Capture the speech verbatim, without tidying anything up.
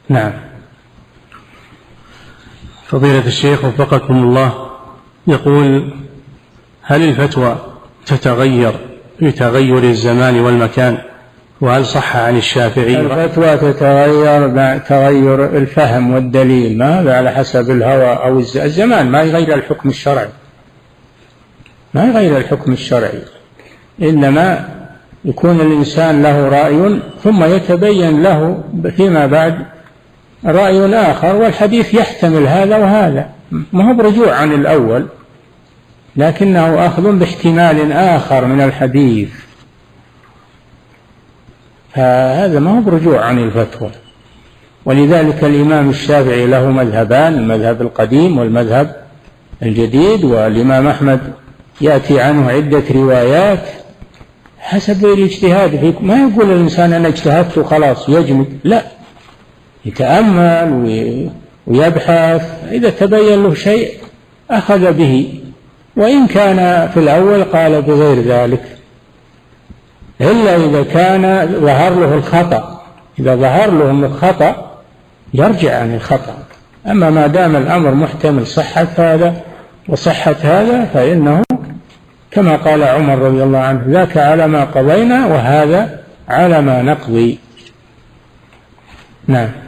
نعم. فضيلة الشيخ وفقكم الله، يقول: هل الفتوى تتغير بتغير الزمان والمكان؟ وهل صح عن الشافعي؟ الفتوى تتغير بتغير الفهم والدليل، ما هذا على حسب الهوى أو الزمان، ما يغير الحكم الشرعي، ما يغير الحكم الشرعي، إنما يكون الإنسان له رأي ثم يتبين له فيما بعد رأي آخر، والحديث يحتمل هذا وهذا، ما هو برجوع عن الأول، لكنه أخذ باحتمال آخر من الحديث، فهذا ما هو برجوع عن الفتوى. ولذلك الإمام الشافعي له مذهبان، المذهب القديم والمذهب الجديد، والإمام أحمد يأتي عنه عدة روايات حسب الاجتهاد فيه. ما يقول الإنسان أنا اجتهدت وخلاص يجمد، لا، يتأمل ويبحث، إذا تبين له شيء أخذ به، وإن كان في الأول قال بغير ذلك، إلا إذا كان ظهر له الخطأ، إذا ظهر له الخطأ يرجع عن الخطأ. أما ما دام الأمر محتمل صحة هذا وصحة هذا فإنه كما قال عمر رضي الله عنه: ذاك على ما قضينا وهذا على ما نقضي. نعم.